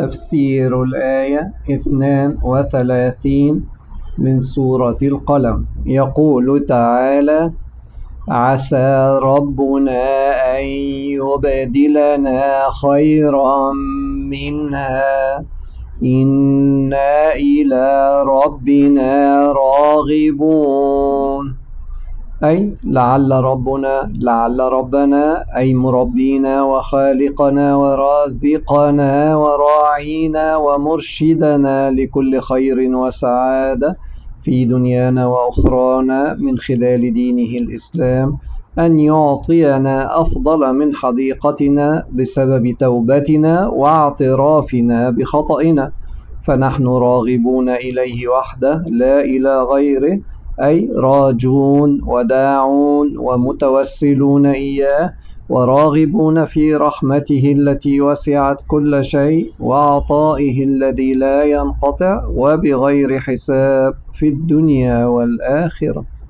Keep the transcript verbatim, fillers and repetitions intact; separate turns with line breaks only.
تفسير الآية اثنان وثلاثين من سورة القلم. يقول تعالى: عسى ربنا أن يبدلنا خيرا منها إنا إلى ربنا راغبون. أي لعل ربنا لعل ربنا أي مربينا وخالقنا ورازقنا وراعينا ومرشدنا لكل خير وسعادة في دنيانا وأخرانا من خلال دينه الإسلام أن يعطينا أفضل من حديقتنا بسبب توبتنا واعترافنا بخطئنا، فنحن راغبون إليه وحده لا إلى غيره، أي راجون وداعون ومتوسلون إياه وراغبون في رحمته التي وسعت كل شيء وعطائه الذي لا ينقطع وبغير حساب في الدنيا والآخرة.